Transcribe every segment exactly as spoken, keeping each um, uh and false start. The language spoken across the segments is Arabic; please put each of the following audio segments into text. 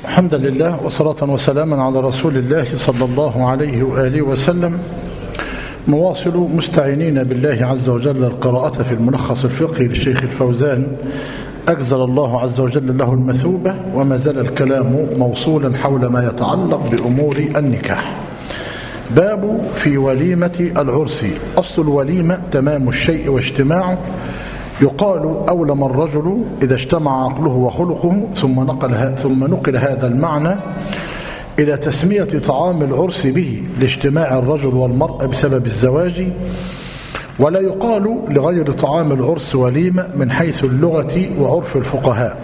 الحمد لله وصلاة وسلاما على رسول الله صلى الله عليه وآله وسلم. مواصل مستعينين بالله عز وجل القراءة في الملخص الفقهي للشيخ الفوزان، أجزل الله عز وجل له المثوبة، وما زال الكلام موصولا حول ما يتعلق بأمور النكاح. باب في وليمة العرس. أصل الوليمة تمام الشيء واجتماعه. يقال أولم الرجل إذا اجتمع عقله وخلقه، ثم نقل, ثم نقل هذا المعنى إلى تسمية طعام العرس به لاجتماع الرجل والمرأة بسبب الزواج. ولا يقال لغير طعام العرس وليمة من حيث اللغة وعرف الفقهاء.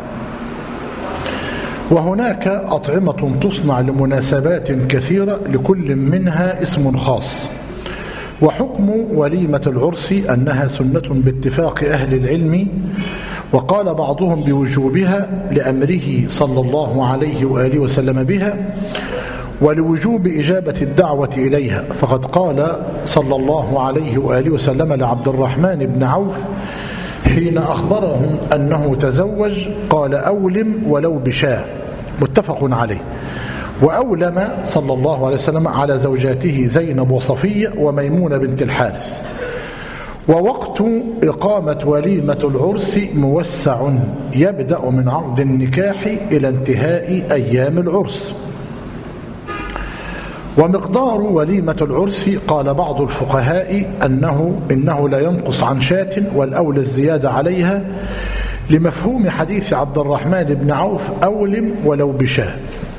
وهناك أطعمة تصنع لمناسبات كثيرة لكل منها اسم خاص. وحكم وليمة العرس أنها سنة باتفاق أهل العلم، وقال بعضهم بوجوبها لأمره صلى الله عليه وآله وسلم بها، ولوجوب إجابة الدعوة إليها، فقد قال صلى الله عليه وآله وسلم لعبد الرحمن بن عوف حين أخبرهم أنه تزوج، قال أولم ولو بشاة، متفق عليه. وأولم صلى الله عليه وسلم على زوجاته زينب وصفية وميمونة بنت الحارث. ووقت إقامة وليمة العرس موسع، يبدأ من عقد النكاح إلى انتهاء أيام العرس. ومقدار وليمة العرس قال بعض الفقهاء أنه إنه لا ينقص عن شاة، والأولى الزيادة عليها، لمفهوم حديث عبد الرحمن بن عوف أولم ولو بشاة.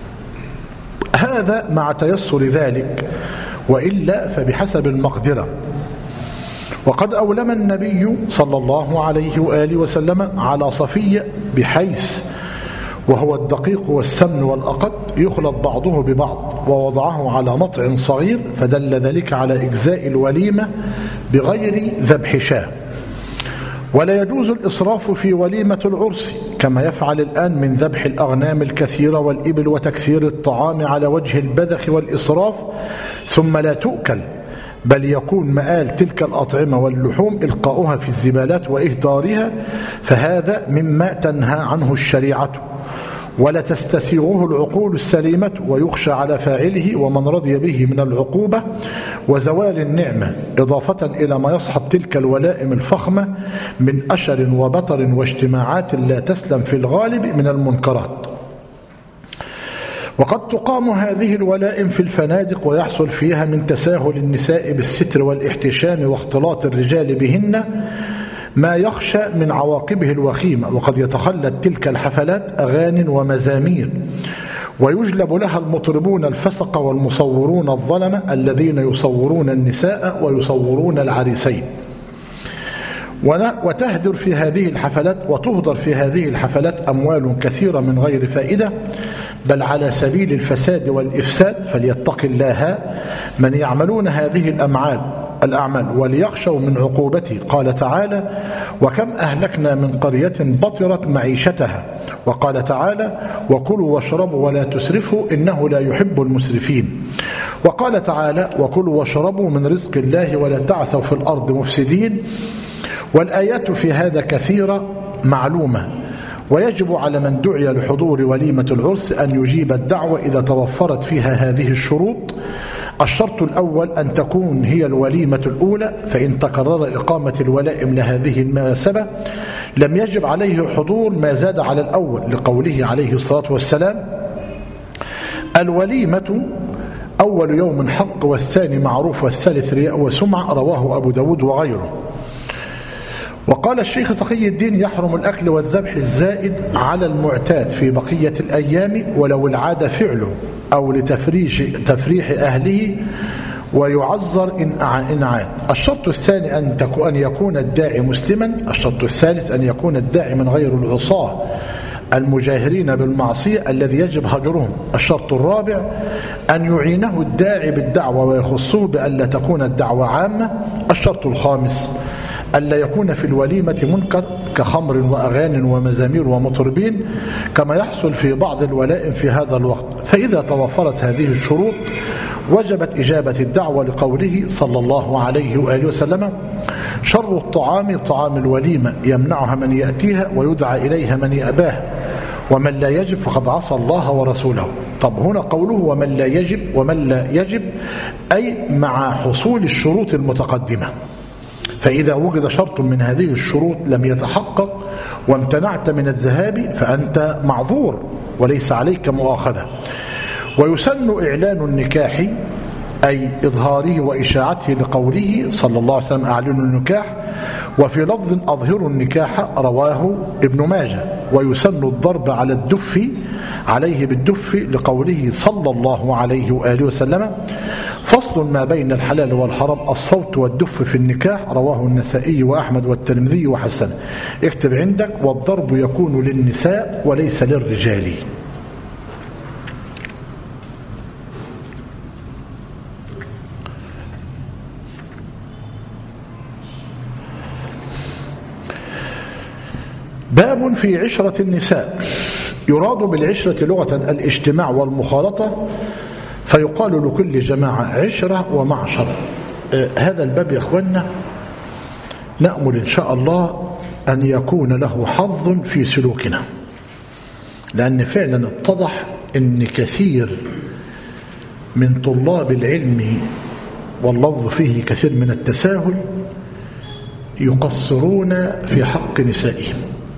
هذا مع تيسر ذلك، وإلا فبحسب المقدرة. وقد أولم النبي صلى الله عليه وآله وسلم على صفية بحيث وهو الدقيق والسمن والأقط يخلط بعضه ببعض، ووضعه على نطع صغير، فدل ذلك على إجزاء الوليمة بغير ذبح شاة. ولا يجوز الإسراف في وليمة العرس كما يفعل الآن من ذبح الأغنام الكثيرة والإبل وتكثير الطعام على وجه البذخ والإسراف ثم لا تؤكل، بل يكون مآل تلك الأطعمة واللحوم إلقاؤها في الزبالات وإهدارها، فهذا مما تنهى عنه الشريعة ولا تستسيغه العقول السليمة، ويخشى على فاعله ومن رضي به من العقوبة وزوال النعمة، إضافة إلى ما يصحب تلك الولائم الفخمة من أشر وبطر واجتماعات لا تسلم في الغالب من المنكرات. وقد تقام هذه الولائم في الفنادق، ويحصل فيها من تساهل النساء بالستر والاحتشام واختلاط الرجال بهن ما يخشى من عواقبه الوخيمة. وقد يتخلت تلك الحفلات أغاني ومزامير، ويجلب لها المطربون الفسق والمصورون الظلمة الذين يصورون النساء ويصورون العريسين. وتهدر في هذه الحفلات وتهدر في هذه الحفلات أموال كثيرة من غير فائدة، بل على سبيل الفساد والإفساد، فليتق الله من يعملون هذه الأمعال الأعمال وليخشوا من عقوبته. قال تعالى: وكم أهلكنا من قرية بطرت معيشتها. وقال تعالى: وكلوا واشربوا ولا تسرفوا إنه لا يحب المسرفين. وقال تعالى: وكلوا واشربوا من رزق الله ولا تعثوا في الأرض مفسدين. والآيات في هذا كثيرة معلومة. ويجب على من دعي لحضور وليمة العرس أن يجيب الدعوة إذا توفرت فيها هذه الشروط. الشرط الأول أن تكون هي الوليمة الأولى، فإن تكرر إقامة الولائم لهذه المناسبة لم يجب عليه حضور ما زاد على الأول، لقوله عليه الصلاة والسلام: الوليمة أول يوم حق، والثاني معروف، والثالث رياء وسمعة. رواه أبو داود وغيره. وقال الشيخ تقي الدين: يحرم الأكل والذبح الزائد على المعتاد في بقية الأيام ولو العاد فعله أو لتفريش تفريح أهله، ويعذر إن عاد. الشرط الثاني أن أن يكون الداعي مسلما. الشرط الثالث أن يكون الداعي من غير العصاة المجاهرين بالمعصية الذي يجب هجرهم. الشرط الرابع أن يعينه الداعي بالدعوة ويخصه بألا تكون الدعوة عامة. الشرط الخامس ألا يكون في الوليمة منكر كخمر وأغاني ومزامير ومطربين كما يحصل في بعض الولائم في هذا الوقت. فإذا توفرت هذه الشروط وجبت إجابة الدعوة، لقوله صلى الله عليه وآله وسلم: شر الطعام طعام الوليمة، يمنعها من يأتيها ويدعى إليها من يأباه، ومن لا يجب فقد عصى الله ورسوله. طب هنا قوله ومن لا يجب ومن لا يجب أي مع حصول الشروط المتقدمة، فإذا وجد شرط من هذه الشروط لم يتحقق وامتنعت من الذهاب فأنت معذور وليس عليك مؤاخذة. ويسن إعلان النكاح أي إظهاره وإشاعته لقوله صلى الله عليه وسلم أعلنوا النكاح، وفي لفظ أظهروا النكاح رواه ابن ماجه. ويسن الضرب على الدف عليه بالدف لقوله صلى الله عليه وآله وسلم فصل ما بين الحلال والحرام الصوت والدف في النكاح رواه النسائي وأحمد والترمذي وحسن. اكتب عندك والضرب يكون للنساء وليس للرجال. باب في عشرة النساء. يراد بالعشرة لغة الاجتماع والمخالطة، فيقال لكل جماعة عشرة ومعشر. آه هذا الباب يا أخوانا نأمل إن شاء الله أن يكون له حظ في سلوكنا، لأن فعلا اتضح أن كثير من طلاب العلم واللفظ فيه كثير من التساهل يقصرون في حق نسائهم،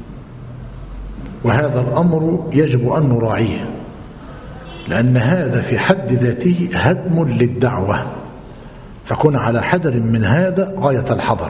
وهذا الأمر يجب أن نراعيه، لأن هذا في حد ذاته هدم للدعوة، فكن على حذر من هذا غاية الحذر.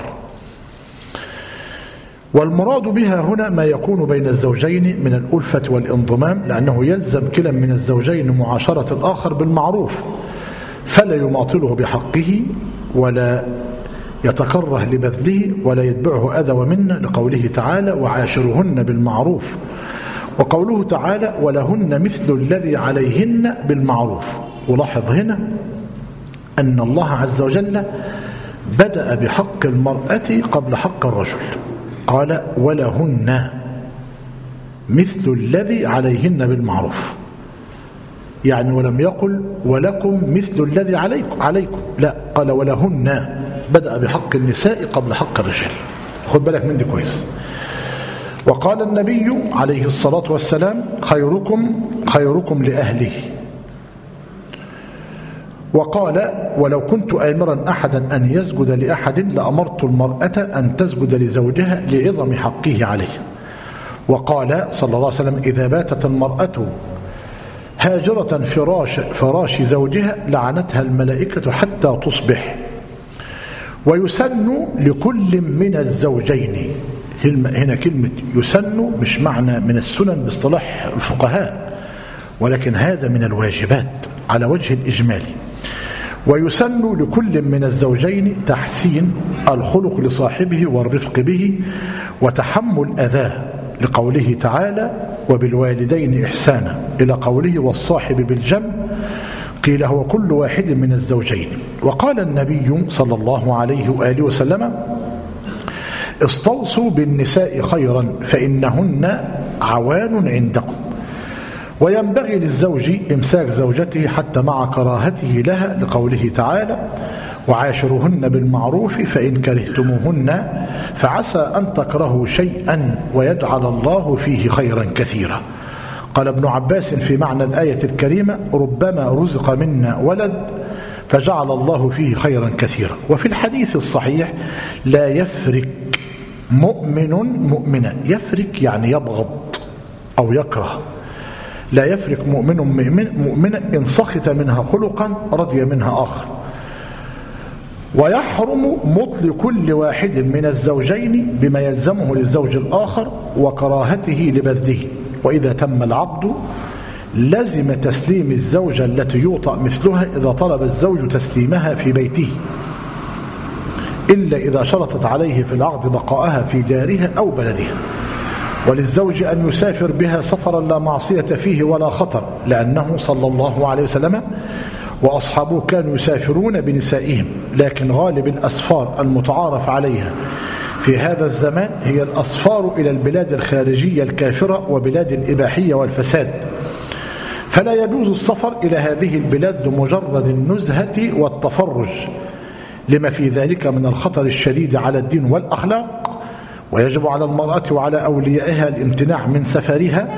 والمراد بها هنا ما يكون بين الزوجين من الألفة والانضمام، لأنه يلزم كلا من الزوجين معاشرة الآخر بالمعروف، فلا يماطله بحقه ولا يتكره لبذله ولا يتبعه أذى ومنة، لقوله تعالى وعاشرهن بالمعروف، وقوله تعالى ولهن مثل الذي عليهن بالمعروف. ولاحظ هنا أن الله عز وجل بدأ بحق المرأة قبل حق الرجل، قال ولهن مثل الذي عليهن بالمعروف، يعني ولم يقل ولكم مثل الذي عليكم, عليكم لا، قال ولهن، بدأ بحق النساء قبل حق الرجال. خد بالك من دي كويس. وقال النبي عليه الصلاة والسلام خيركم خيركم لأهله. وقال ولو كنت آمرا أحدا أن يسجد لأحد لأمرت المرأة أن تسجد لزوجها لعظم حقه عليه. وقال صلى الله عليه وسلم إذا باتت المرأة هاجرة فراش, فراش زوجها لعنتها الملائكة حتى تصبح. ويسن لكل من الزوجين، هنا كلمة يسن مش معنى من السنن باصطلاح الفقهاء، ولكن هذا من الواجبات على وجه الإجمال. ويسن لكل من الزوجين تحسين الخلق لصاحبه والرفق به وتحمل أذاه، لقوله تعالى وبالوالدين إحسانا، إلى قوله والصاحب بالجنب، قيل هو كل واحد من الزوجين. وقال النبي صلى الله عليه وآله وسلم استوصوا بالنساء خيرا فإنهن عوان عندكم. وينبغي للزوج إمساك زوجته حتى مع كراهته لها، لقوله تعالى وعاشرهن بالمعروف فإن كرهتموهن فعسى أن تكرهوا شيئا ويجعل الله فيه خيرا كثيرا. قال ابن عباس في معنى الآية الكريمة ربما رزق منا ولد فجعل الله فيه خيرا كثيرا. وفي الحديث الصحيح لا يفرك مؤمن مؤمنا، يفرك يعني يبغض أو يكره، لا يفرق مؤمن مؤمنا إن سخط منها خلقا رضي منها آخر. ويحرم مطل كل واحد من الزوجين بما يلزمه للزوج الآخر وكراهته لبذله. وإذا تم العقد لزم تسليم الزوجة التي يوطأ مثلها إذا طلب الزوج تسليمها في بيته، إلا إذا شرطت عليه في العقد بقاءها في دارها أو بلدها. وللزوج أن يسافر بها سفرا لا معصية فيه ولا خطر، لأنه صلى الله عليه وسلم وأصحابه كانوا يسافرون بنسائهم، لكن غالب الأسفار المتعارف عليها في هذا الزمان هي الأسفار إلى البلاد الخارجية الكافرة وبلاد الإباحية والفساد، فلا يجوز السفر إلى هذه البلاد لمجرد النزهة والتفرج لما في ذلك من الخطر الشديد على الدين والأخلاق. ويجب على المرأة وعلى أوليائها الامتناع من سفرها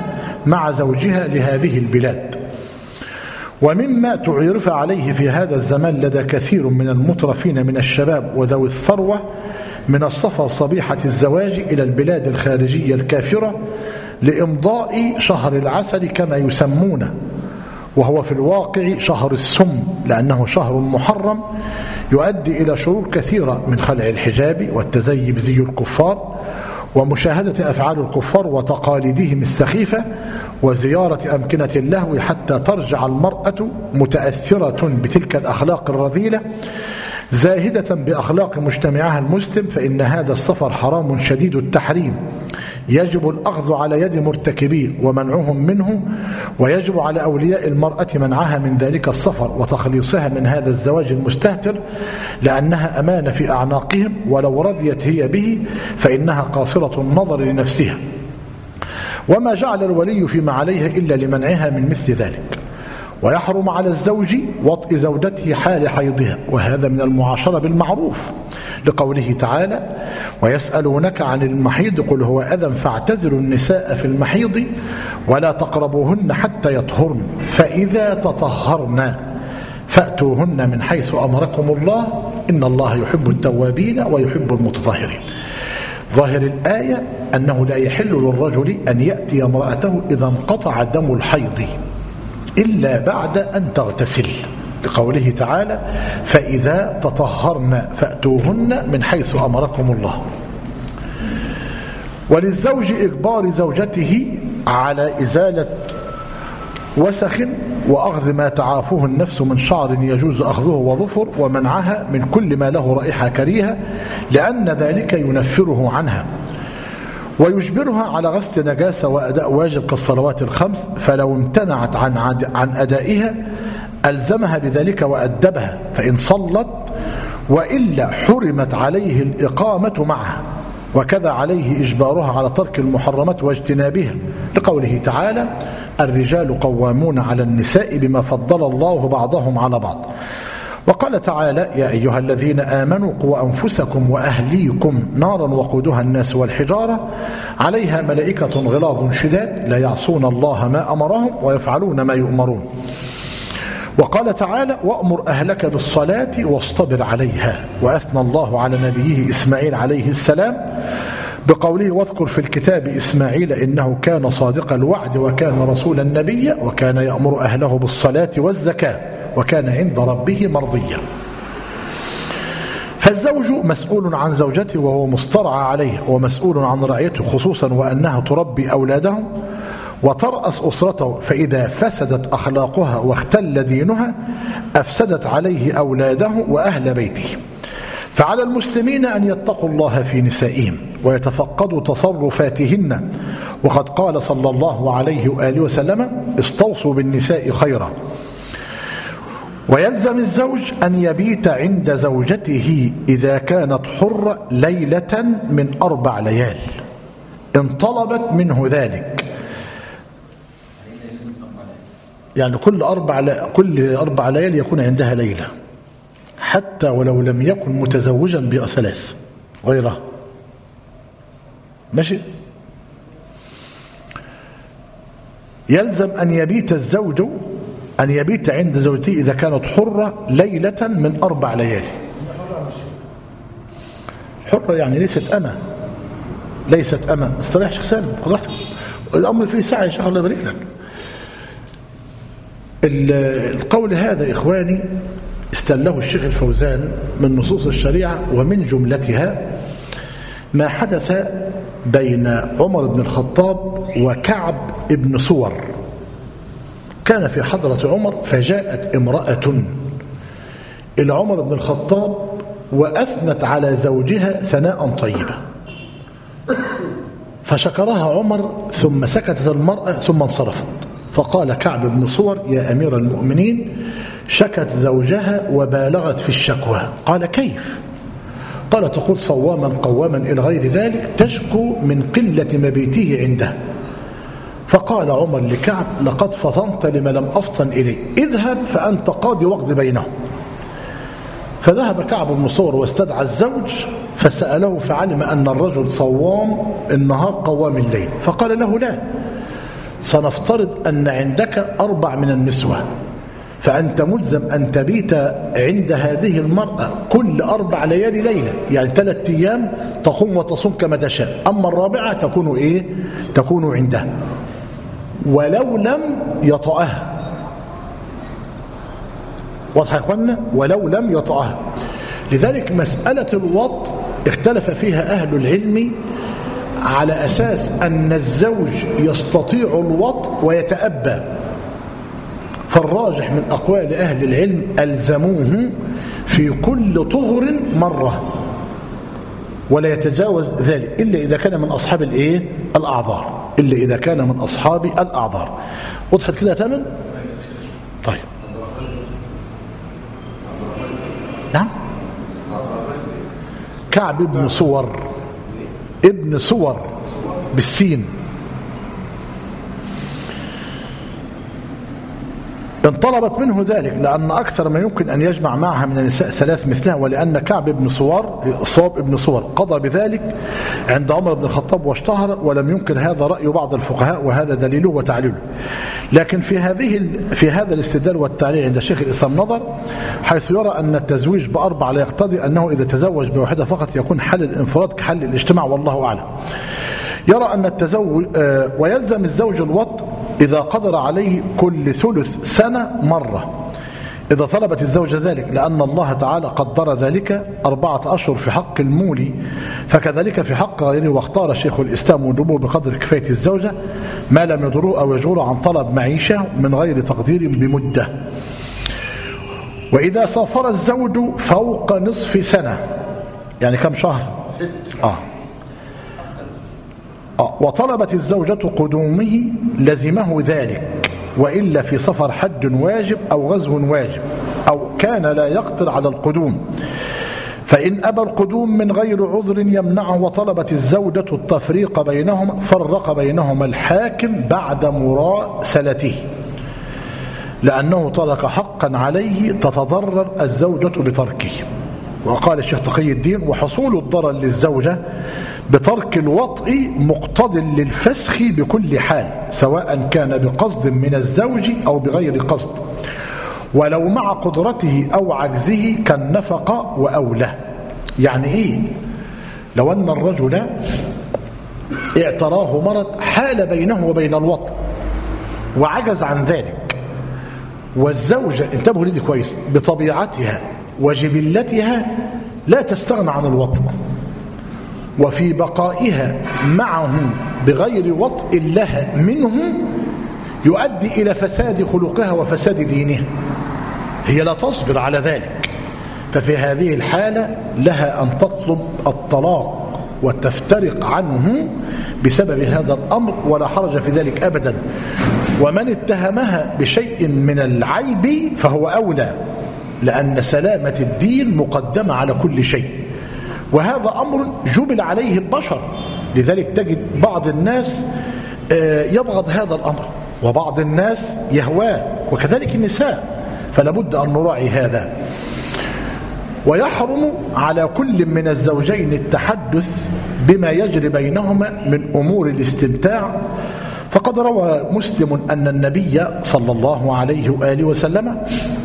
مع زوجها لهذه البلاد. ومما تعرف عليه في هذا الزمان لدى كثير من المترفين من الشباب وذوي الثروة من السفر صبيحة الزواج إلى البلاد الخارجية الكافرة لإمضاء شهر العسل كما يسمونه، وهو في الواقع شهر السم، لأنه شهر محرم يؤدي إلى شرور كثيرة من خلع الحجاب والتزيي بزي الكفار ومشاهدة أفعال الكفار وتقاليدهم السخيفة وزيارة أمكنة اللهو، حتى ترجع المرأة متأثرة بتلك الأخلاق الرذيلة زاهدة بأخلاق مجتمعها المسلم. فإن هذا السفر حرام شديد التحريم، يجب الأخذ على يد مرتكبيه ومنعهم منه، ويجب على أولياء المرأة منعها من ذلك السفر وتخليصها من هذا الزواج المستهتر، لأنها أمانة في أعناقهم، ولو رضيت هي به فإنها قاصرة النظر لنفسها، وما جعل الولي فيما عليها إلا لمنعها من مثل ذلك. ويحرم على الزوج وطئ زوجته حال حيضها، وهذا من المعاشرة بالمعروف، لقوله تعالى: ويسألونك عن المحيض قل هو أذى فاعتزلوا النساء في المحيض ولا تقربوهن حتى يطهرن فإذا تطهرن فأتوهن من حيث أمركم الله إن الله يحب التوابين ويحب المتطهرين. ظاهر الآية أنه لا يحل للرجل أن يأتي امرأته إذا انقطع دم الحيض إلا بعد أن تغتسل، لقوله تعالى: فإذا تطهرن فأتوهن من حيث أمركم الله. وللزوج إجبار زوجته على إزالة وسخ وأخذ ما تعافه النفس من شعر يجوز أخذه وظفر، ومنعها من كل ما له رائحة كريهة، لأن ذلك ينفره عنها، ويجبرها على غسل نجاسة وأداء واجب كالصلوات الخمس، فلو امتنعت عن عن أدائها ألزمها بذلك وأدبها فإن صلت، وإلا حرمت عليه الإقامة معها، وكذا عليه إجبارها على ترك المحرمات واجتنابها، لقوله تعالى: الرجال قوامون على النساء بما فضل الله بعضهم على بعض. وقال تعالى: يا أيها الذين آمنوا قوا أنفسكم وأهليكم نارا وقودها الناس والحجارة عليها ملائكة غلاظ شداد لا يعصون الله ما أمرهم ويفعلون ما يؤمرون. وقال تعالى: وأمر أهلك بالصلاة واصطبر عليها. وأثنى الله على نبيه إسماعيل عليه السلام بقوله: واذكر في الكتاب إسماعيل إنه كان صادق الوعد وكان رسولا نبيا وكان يأمر أهله بالصلاة والزكاة وكان عند ربه مرضيا. فالزوج مسؤول عن زوجته وهو مسترعى عليه، ومسؤول عن رعيته خصوصا وأنها تربي أولادهم وترأس أسرته، فإذا فسدت أخلاقها واختل دينها أفسدت عليه أولاده وأهل بيته. فعلى المسلمين أن يتقوا الله في نسائهم ويتفقدوا تصرفاتهن، وقد قال صلى الله عليه وآله وسلم: استوصوا بالنساء خيرا. ويلزم الزوج أن يبيت عند زوجته إذا كانت حرة ليلة من أربع ليال إن طلبت منه ذلك، يعني كل أربع كل أربع ليال يكون عندها ليلة، حتى ولو لم يكن متزوجا بثلاث غيرها، ماشي. يلزم أن يبيت الزوج أن يبيت عند زوجته إذا كانت حرة ليلة من أربع ليالي. حرة يعني ليست أمة، ليست أمة. استريح شيخ سالم، قضحتك الأمر فيه ساعة يا شيخ، الله يبارك لك. القول هذا إخواني استله الشيخ الفوزان من نصوص الشريعة، ومن جملتها ما حدث بين عمر بن الخطاب وكعب ابن صور. كان في حضرة عمر فجاءت امرأة إلى عمر بن الخطاب وأثنت على زوجها ثناء طيبا، فشكرها عمر ثم سكتت المرأة ثم انصرفت. فقال كعب بن صور: يا أمير المؤمنين، شكت زوجها وبالغت في الشكوى. قال: كيف؟ قال: تقول صواما قواما إلى غير ذلك، تشكو من قلة مبيته عنده. فقال عمر لكعب: لقد فطنت لما لم أفطن إليه، اذهب فأنت قاضي واقض بينهم. فذهب كعب بن صور واستدعى الزوج فسأله، فعلم أن الرجل صوام النهار قوام الليل، فقال له: لا، سنفترض أن عندك أربع من النسوة، فأنت ملزم أن تبيت عند هذه المرأة كل أربع ليالي ليلة، يعني ثلاثة أيام تقوم وتصوم كما تشاء، أما الرابعة تكون إيه؟ تكون عندها ولو لم يطأها. واضح يا إخوانا؟ ولو لم يطأها. لذلك مسألة الوط اختلف فيها أهل العلم على أساس أن الزوج يستطيع الوط ويتأبى، فالراجح من أقوال أهل العلم ألزموه في كل طهر مرة ولا يتجاوز ذلك إلا إذا كان من أصحاب الإيه؟ الأعذار، إلا إذا كان من أصحاب الأعذار. وضحت كده تمام؟ طيب نعم. كعب ابن صور، ابن صور بالسين، انطلبت منه ذلك لأن أكثر ما يمكن أن يجمع معها من النساء ثلاث مثلها، ولأن كعب بن صور صواب ابن صور قضى بذلك عند عمر بن الخطاب واشتهر، ولم ينكر هذا رأي بعض الفقهاء وهذا دليله وتعليله. لكن في هذه في هذا الاستدلال والتعليل عند شيخ الإسلام نظر، حيث يرى أن التزويج بأربع لا يقتضي أنه إذا تزوج بواحدة فقط يكون حل الانفراد كحل الاجتماع، والله أعلم. يرى أن التزوج آه ويلزم الزوج الوط إذا قدر عليه كل ثلث سنة مرة إذا طلبت الزوجة ذلك، لأن الله تعالى قدر ذلك أربعة أشهر في حق المولي، فكذلك في حق غيره. واختار شيخ الإسلام وجوبه بقدر كفاية الزوجة ما لم يضروه أو يجور عن طلب معيشة من غير تقدير بمدة. وإذا سافر الزوج فوق نصف سنة، يعني كم شهر؟ آه وطلبت الزوجة قدومه لزمه ذلك، وإلا في سفر حج واجب أو غزو واجب أو كان لا يقدر على القدوم، فإن أبى القدوم من غير عذر يمنعه وطلبت الزوجة التفريق بينهما فرق بينهما الحاكم بعد مراسلته، لأنه ترك حقا عليه تتضرر الزوجة بتركه. وقال الشيخ تقي الدين: وحصول الضرر للزوجة بترك الوطء مقتض للفسخ بكل حال، سواء كان بقصد من الزوج أو بغير قصد، ولو مع قدرته أو عجزه كالنفقة وأولى. يعني إيه؟ لو أن الرجل اعتراه مرض حال بينه وبين الوطء وعجز عن ذلك، والزوجة انتبهوا لدي كويس بطبيعتها وجبلتها لا تستغنى عن الوطء، وفي بقائها معه بغير وطء لها منه يؤدي إلى فساد خلقها وفساد دينها، هي لا تصبر على ذلك، ففي هذه الحالة لها أن تطلب الطلاق وتفترق عنه بسبب هذا الأمر، ولا حرج في ذلك أبدا. ومن اتهمها بشيء من العيب فهو أولى، لأن سلامة الدين مقدمة على كل شيء، وهذا أمر جبل عليه البشر. لذلك تجد بعض الناس يبغض هذا الأمر وبعض الناس يهواه، وكذلك النساء، فلا بد أن نراعي هذا. ويحرم على كل من الزوجين التحدث بما يجري بينهما من أمور الاستمتاع، فقد روى مسلم أن النبي صلى الله عليه وآله وسلم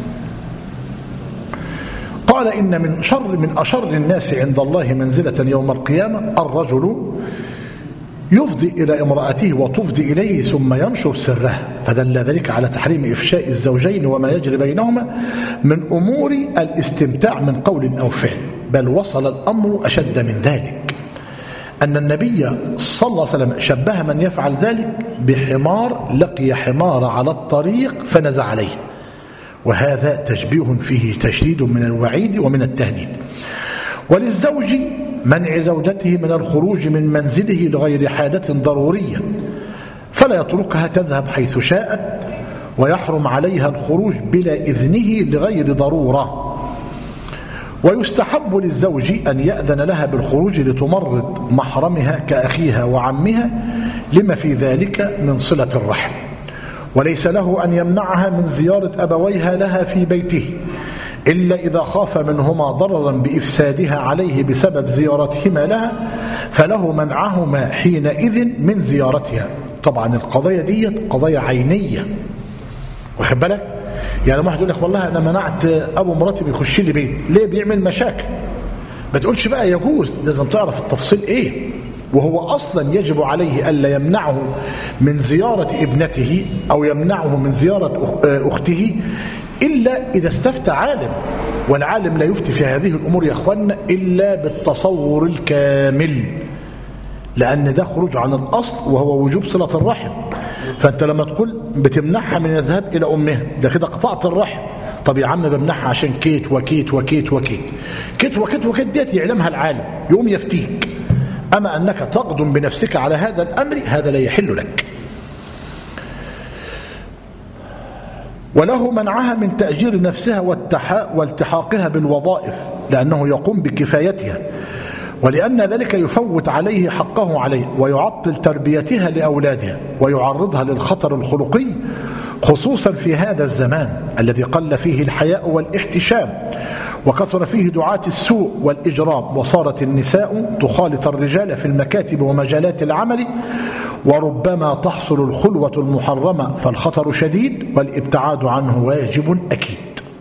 قال: إن من شر من أشر الناس عند الله منزلة يوم القيامة الرجل يفضي إلى امرأته وتفضي إليه ثم ينشر سره، فدل ذلك على تحريم إفشاء الزوجين وما يجري بينهما من أمور الاستمتاع من قول أو فعل. بل وصل الأمر أشد من ذلك، أن النبي صلى الله عليه وسلم شبه من يفعل ذلك بحمار لقي حمار على الطريق فنزع عليه، وهذا تشبيه فيه تشديد من الوعيد ومن التهديد. وللزوج منع زوجته من الخروج من منزله لغير حاجة ضرورية، فلا يتركها تذهب حيث شاءت، ويحرم عليها الخروج بلا إذنه لغير ضرورة. ويستحب للزوج أن يأذن لها بالخروج لتمرض محرمها كأخيها وعمها لما في ذلك من صلة الرحم، وليس له أن يمنعها من زيارة أبويها لها في بيته إلا إذا خاف منهما ضررا بإفسادها عليه بسبب زيارتهما لها، فله منعهما حينئذ من زيارتها. طبعا القضية دي قضية عينية، واخد بالك؟ يعني واحد يقول لك والله أنا منعت أبو مراتي بيخش لي بيت، ليه؟ بيعمل مشاكل. ما تقولش بقى يجوز، لازم تعرف التفصيل إيه. وهو أصلا يجب عليه ألا يمنعه من زيارة ابنته أو يمنعه من زيارة أخته إلا إذا استفتى عالم، والعالم لا يفتي في هذه الأمور يا أخوانا إلا بالتصور الكامل، لأن ده خروج عن الأصل وهو وجوب صلة الرحم. فأنت لما تقول بتمنعها من الذهاب إلى أمها، ده كده قطعت الرحم. طب يا عم بمنعها عشان كيت وكيت وكيت وكيت كيت وكيت وكيت ديت يعلمها العالم يقوم يفتيك. أما أنك تقدم بنفسك على هذا الأمر هذا لا يحل لك. وله منعها من تأجير نفسها والتحاقها بالوظائف لأنه يقوم بكفايتها، ولأن ذلك يفوت عليه حقه عليه ويعطل تربيتها لأولادها ويعرضها للخطر الخلقي، خصوصا في هذا الزمان الذي قل فيه الحياء والاحتشام وكثر فيه دعاة السوء والإجرام، وصارت النساء تخالط الرجال في المكاتب ومجالات العمل، وربما تحصل الخلوة المحرمة، فالخطر شديد والابتعاد عنه واجب أكيد.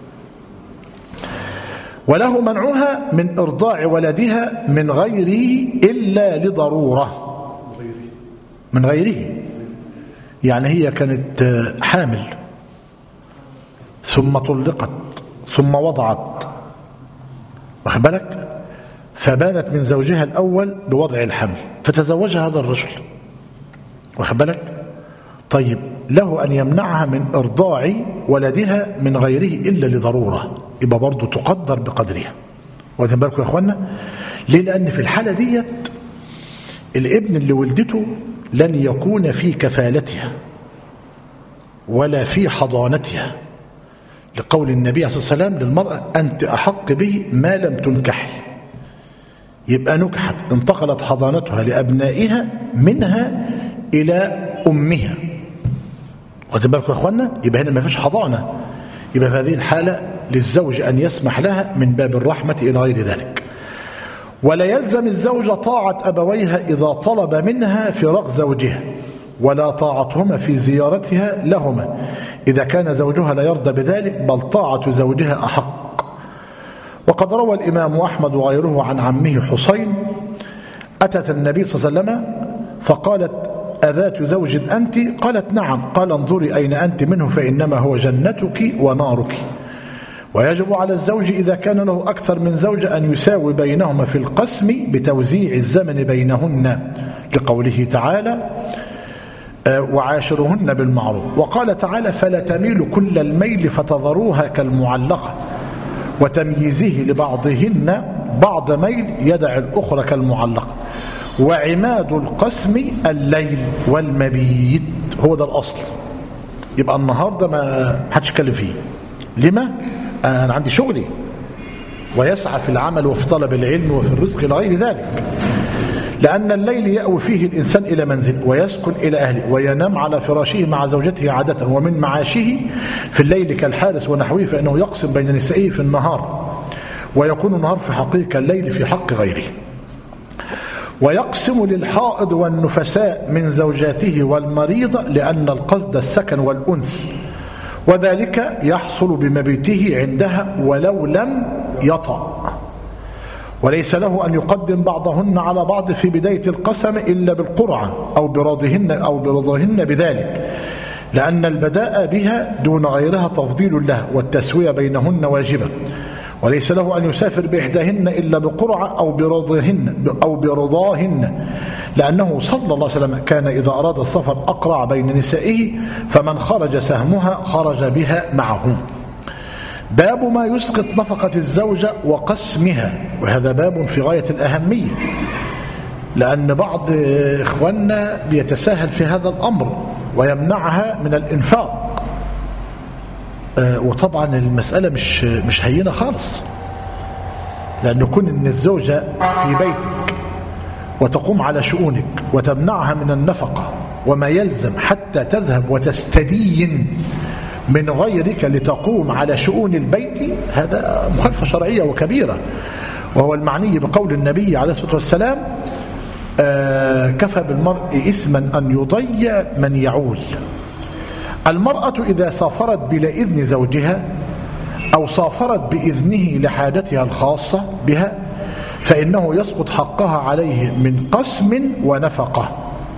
وله منعها من إرضاع ولدها من غيره إلا لضرورة. من غيره يعني هي كانت حامل ثم طلقت ثم وضعت، واخد بالك؟ فبانت من زوجها الأول بوضع الحمل فتزوجها هذا الرجل، واخد بالك؟ طيب له أن يمنعها من إرضاع ولدها من غيره إلا لضرورة، يبقى برضو تقدر بقدرها. واخدين بالكم يا أخوانا؟ ليه؟ لأن في الحالة ديت الابن اللي ولدته لن يكون في كفالتها ولا في حضانتها، لقول النبي صلى الله عليه وسلم للمرأة أنت أحق به ما لم تنكحي. يبقى نكحت انتقلت حضانتها لأبنائها منها إلى أمها. واخدين بالكم يا أخوانا؟ يبقى هنا ما فيش حضانة، يبقى في هذه الحالة للزوج أن يسمح لها من باب الرحمة إلى غير ذلك. ولا يلزم الزوجة طاعة أبويها إذا طلب منها فراق زوجها، ولا طاعتهما في زيارتها لهما إذا كان زوجها لا يرضى بذلك، بل طاعة زوجها أحق. وقد روى الإمام أحمد وغيره عن عمه حسين أتت النبي صلى الله عليه وسلم فقالت أذات زوج أنت؟ قالت نعم. قال انظري أين أنت منه فإنما هو جنتك ونارك. ويجب على الزوج إذا كان له أكثر من زوجة أن يساوي بينهما في القسم بتوزيع الزمن بينهن، لقوله تعالى وعاشرهن بالمعروف. وقال تعالى فلا تميل كل الميل فتذروها كالمعلقة، وتمييزه لبعضهن بعض ميل يدع الأخرى كالمعلقة. وعماد القسم الليل والمبيت، هو ده الأصل. يبقى النهاردة ما حدش يتكلم فيه. لما؟ أنا عندي شغلي، ويسعى في العمل وفي طلب العلم وفي الرزق لغير ذلك. لأن الليل يأوي فيه الإنسان إلى منزل ويسكن إلى أهله وينام على فراشه مع زوجته عادة، ومن معاشه في الليل كالحارس ونحوه، فإنه يقسم بين نسائه في النهار، ويكون النهار في حقه كالليل في حق غيره. ويقسم للحائض والنفساء من زوجاته والمريضة، لأن القصد السكن والأنس، وذلك يحصل بمبيته عندها ولو لم يطأ. وليس له أن يقدم بعضهن على بعض في بداية القسم إلا بالقرعة أو برضهن أو برضهن بذلك، لأن البداء بها دون غيرها تفضيل له، والتسوية بينهن واجبة. وليس له أن يسافر بإحداهن إلا بقرعة أو برضاهن أو برضاهن، لأنه صلى الله عليه وسلم كان إذا أراد السفر أقرع بين نسائه، فمن خرج سهمها خرج بها معه. باب ما يسقط نفقة الزوجة وقسمها، وهذا باب في غاية الأهمية، لأن بعض إخواننا بيتساهل في هذا الأمر ويمنعها من الإنفاق. وطبعا المسألة مش مش هينة خالص، لأن كون إن الزوجة في بيتك وتقوم على شؤونك وتمنعها من النفقة وما يلزم حتى تذهب وتستدين من غيرك لتقوم على شؤون البيت، هذا مخالفة شرعية وكبيرة. وهو المعني بقول النبي عليه الصلاة والسلام آه كفى بالمرء إثما أن يضيع من يعول. المرأة إذا سافرت بلا إذن زوجها أو سافرت بإذنه لحاجتها الخاصة بها فإنه يسقط حقها عليه من قسم ونفقة،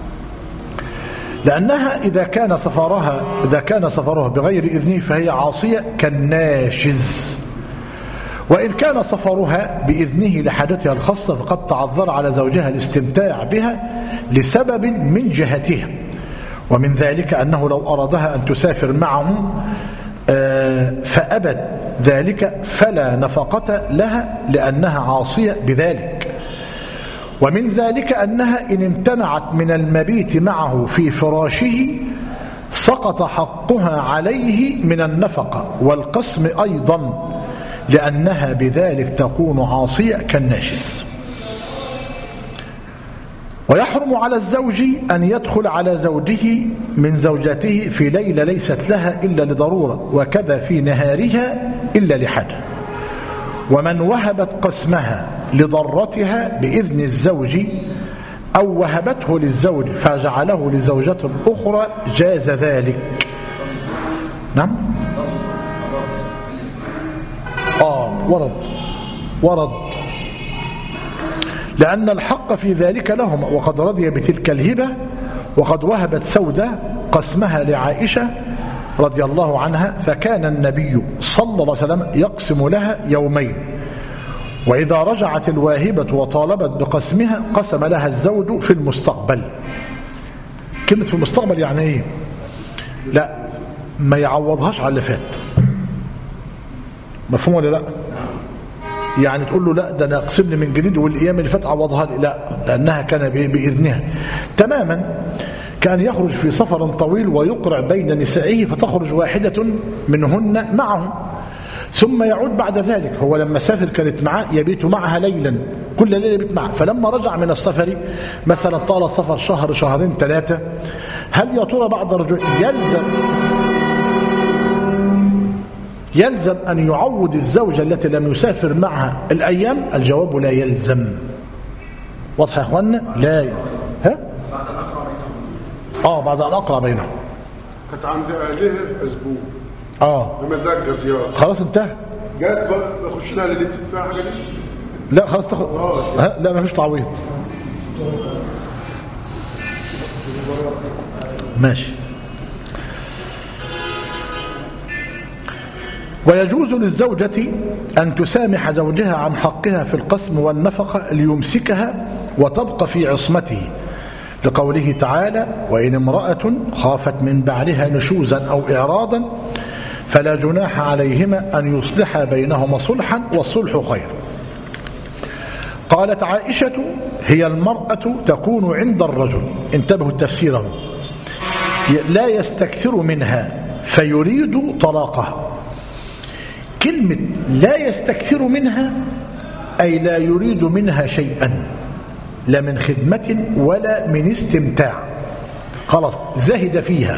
لأنها إذا كان سفرها إذا كان سفرها بغير إذنه فهي عاصية كالناشز، وإن كان سفرها بإذنه لحاجتها الخاصة فقد تعذر على زوجها الاستمتاع بها لسبب من جهته، ومن ذلك أنه لو أرادها أن تسافر معه فأبت ذلك فلا نفقة لها لأنها عاصية بذلك. ومن ذلك أنها إن امتنعت من المبيت معه في فراشه سقط حقها عليه من النفقة والقسم أيضا، لأنها بذلك تكون عاصية كالناشز. ويحرم على الزوج أن يدخل على زوجه من زوجته في ليلة ليست لها إلا لضرورة، وكذا في نهارها إلا لحاجة. ومن وهبت قسمها لضرتها بإذن الزوج أو وهبته للزوج فجعله لزوجة أخرى جاز ذلك. نعم آه ورد ورد لأن الحق في ذلك لهم، وقد رضي بتلك الهبة. وقد وهبت سودة قسمها لعائشة رضي الله عنها، فكان النبي صلى الله عليه وسلم يقسم لها يومين، وإذا رجعت الواهبة وطالبت بقسمها قسم لها الزوج في المستقبل. كلمة في المستقبل يعني ايه؟ لا ما يعوضهاش على اللي فات. مفهوم ولا لا؟ يعني تقول له لا ده انا اقسم لي من جديد والايام اللي فات عوضها لي، لا، لانها كان باذنها تماما. كان يخرج في سفر طويل ويقرع بين نسائه فتخرج واحدة منهن معه، ثم يعود بعد ذلك. هو لما سافر كانت معه يبيت معها ليلا، كل ليلة يبيت معها. فلما رجع من السفر مثلا طال السفر شهر شهرين ثلاثة، هل يا ترى بعد رجوع يلزم يلزم أن يعوض الزوجة التي لم يسافر معها الأيام؟ الجواب لا يلزم. واضح يا أخوانا؟ لا يلزم. ها؟ آه بعد أن أقرأ بينهم. كانت عند أهلها أسبوع آه بمزاج زيارة، خلاص انتهى. جات بخش لها ليلتي فيها حاجة دي؟ لا خلاص تاخد. ها لا ما فيش تعويض. ماشي. ويجوز للزوجة أن تسامح زوجها عن حقها في القسم والنفقة ليمسكها وتبقى في عصمته، لقوله تعالى: وإن امرأة خافت من بعلها نشوزا أو إعراضا فلا جناح عليهما أن يصلحا بينهما صلحا والصلح خير. قالت عائشة: هي المرأة تكون عند الرجل، انتبهوا التفسيره، لا يستكثر منها فيريد طلاقها. كلمة لا يستكثر منها أي لا يريد منها شيئا، لا من خدمة ولا من استمتاع، خلاص زهد فيها،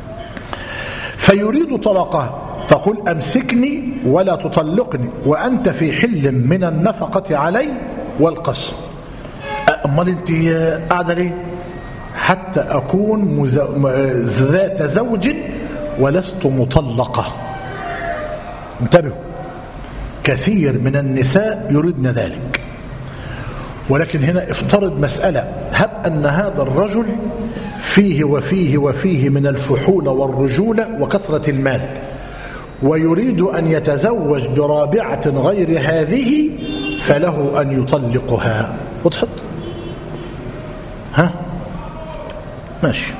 فيريد طلاقها. تقول: أمسكني ولا تطلقني وأنت في حل من النفقة علي والقسم. أمال أنت قاعدة ليه؟ حتى أكون ذات زوج ولست مطلقة. انتبهوا، كثير من النساء يريدن ذلك. ولكن هنا افترض مسألة، هب أن هذا الرجل فيه وفيه وفيه من الفحول والرجولة وكثرة المال، ويريد أن يتزوج برابعة غير هذه، فله أن يطلقها. وضحت؟ ها؟ ماشي.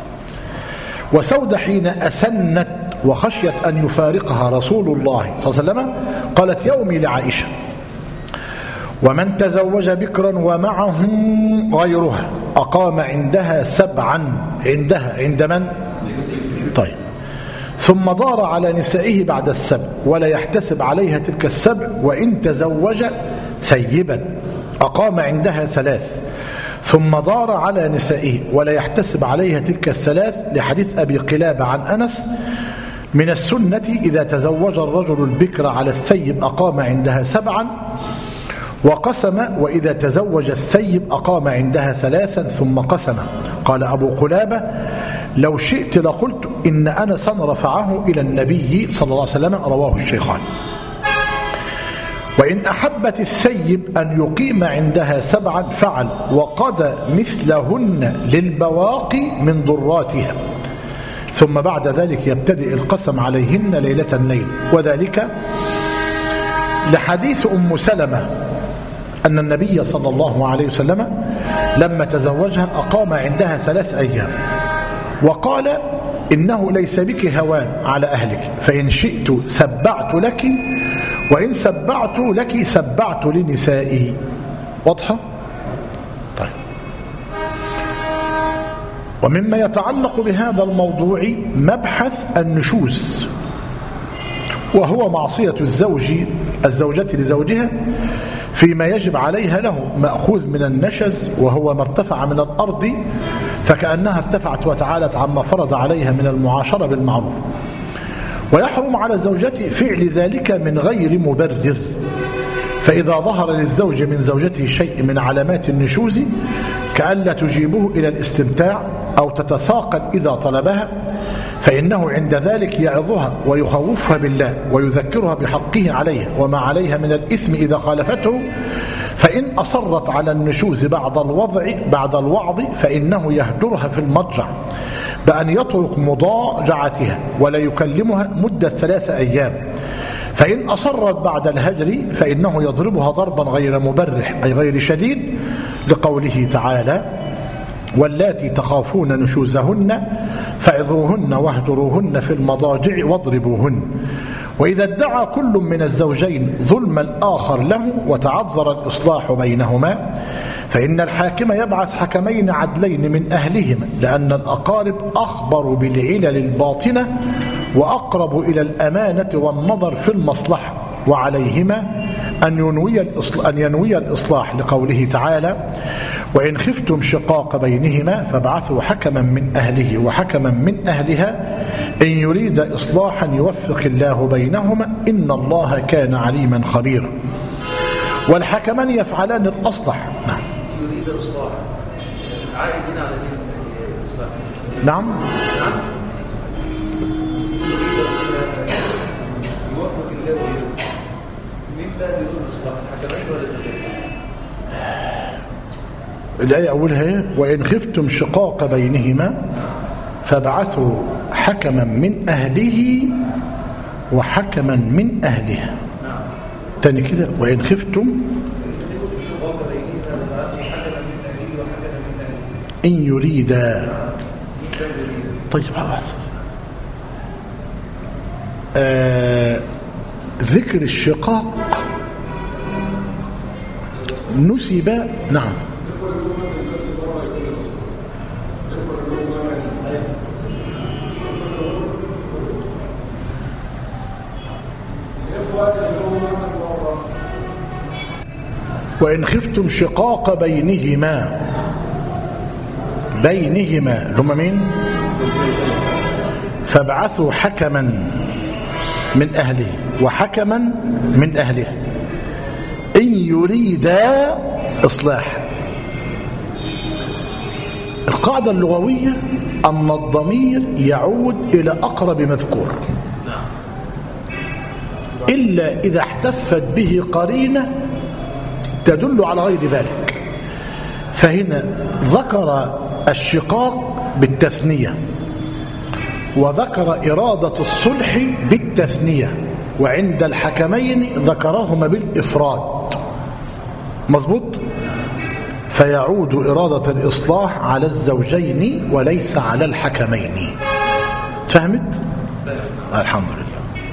وسودة حين أسنت وخشيت أن يفارقها رسول الله صلى الله عليه وسلم قالت يومي لعائشة: ومن تزوج بكرا ومعه غيرها أقام عندها سبعا. عندها عند من؟ طيب. ثم دار على نسائه بعد السبع ولا يحتسب عليها تلك السبع، وإن تزوج ثيبا أقام عندها ثلاث. ثم دار على نسائه ولا يحتسب عليها تلك الثلاث، لحديث أبي قلابة عن أنس: من السنة إذا تزوج الرجل البكر على الثيب أقام عندها سبعا، وقسم وإذا تزوج الثيب أقام عندها ثلاثا ثم قسم. قال أبو قلابة لو شئت لقلت إن أنسا رفعه إلى النبي صلى الله عليه وسلم، رواه الشيخان. وإن أحبت الثيب أن يقيم عندها سبعا فعل وقضى مثلهن للبواقي من ضراتها، ثم بعد ذلك يبتدئ القسم عليهن ليلة النيل، وذلك لحديث أم سلمة أن النبي صلى الله عليه وسلم لما تزوجها أقام عندها ثلاث أيام وقال إنه ليس بك هوان على أهلك، فإن شئت سبعت لك وإن سبعت لك سبعت لنسائي. واضحة؟ طيب. ومما يتعلق بهذا الموضوع مبحث النشوز، وهو معصية الزوج الزوجة لزوجها فيما يجب عليها له، مأخوذ من النشز وهو ما ارتفع من الأرض فكأنها ارتفعت وتعالت عما فرض عليها من المعاشرة بالمعروف. ويحرم على الزوجة فعل ذلك من غير مبرر، فإذا ظهر للزوج من زوجته شيء من علامات النشوز كألا تجيبه إلى الاستمتاع أو تتثاقل إذا طلبها، فإنه عند ذلك يعظها ويخوفها بالله ويذكرها بحقه عليها وما عليها من الإثم إذا خالفته. فإن أصرت على النشوز بعد الوضع بعد الوعظ فإنه يهجرها في المضجع بأن يترك مضاجعتها ولا يكلمها مدة ثلاثة أيام. فإن أصرت بعد الهجر فإنه يضربها ضربا غير مبرح أي غير شديد، لقوله تعالى واللاتي تخافون نشوزهن فعظوهن واهجروهن في المضاجع واضربوهن. وإذا ادعى كل من الزوجين ظلم الآخر له وتعذر الإصلاح بينهما فإن الحاكم يبعث حكمين عدلين من أهلهما، لأن الأقارب أخبر بالعلل الباطنة وأقرب إلى الأمانة والنظر في المصلحة، وعليهما أن ينوي الإصلاح, أن ينوي الإصلاح لقوله تعالى وإن خفتم شقاق بينهما فابعثوا حكما من أهله وحكما من أهلها إن يريد إصلاحا يوفق الله بينهما إن الله كان عليما خبيرا. والحكمان يفعلان الأصلح. نعم. يريد إصلاح عائدين على الإصلاح. نعم. نعم. يريد إصلاح يوفق الله من لا يريد إصلاح الحكمين ولا زوجين. الآية أولها وإن خفتم شقاق بينهما فابعثوا حكما من أهله وحكما من أهلها. تاني كده وإن خفتم إن يريدا. طيب آه ذكر الشقاق نسب. نعم. وإن خفتم شقاق بينهما بينهما لما مين فابعثوا حكما من أهله وحكما من أهله إن يريدا إصلاح. القاعدة اللغوية أن الضمير يعود إلى أقرب مذكور إلا إذا احتفت به قرينة تدل على غير ذلك. فهنا ذكر الشقاق بالتثنية وذكر إرادة الصلح بالتثنية، وعند الحكمين ذكرهما بالإفراد. مظبوط. فيعود إرادة الإصلاح على الزوجين وليس على الحكمين. فهمت؟ الحمد لله.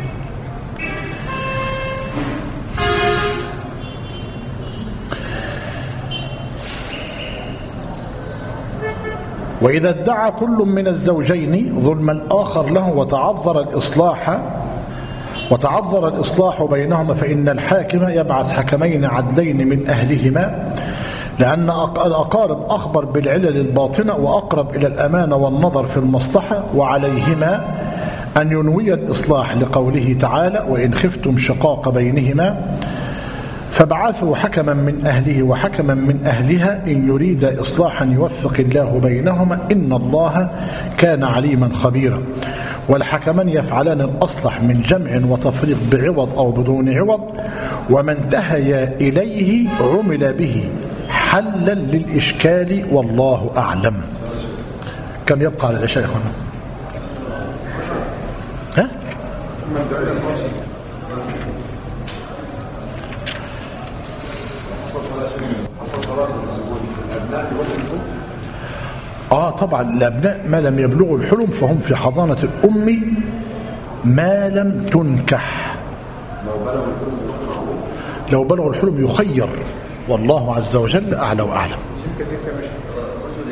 وإذا ادعى كل من الزوجين ظلم الآخر له وتعذر الإصلاح وتعذر الإصلاح بينهما فإن الحاكم يبعث حكمين عدلين من أهلهما، لأن الأقارب أخبر بالعلل الباطنة وأقرب إلى الأمانة والنظر في المصلحة، وعليهما أن ينوي الإصلاح لقوله تعالى وإن خفتم شقاق بينهما فبعثوا حكما من أهله وحكما من أهلها إن يريد إصلاحا يوفق الله بينهما إن الله كان عليما خبيرا. والحكمان يفعلان الأصلح من جمع وتفريق بعوض أو بدون عوض، وما انتهي إليه عمل به حلا للإشكال والله أعلم. كم يبقى على العشاء يا أخوانا؟ ها؟ آه طبعا الأبناء ما لم يبلغوا الحلم فهم في حضانة الأم ما لم تنكح. لو بلغوا الحلم يخير، والله عز وجل أعلى وأعلم.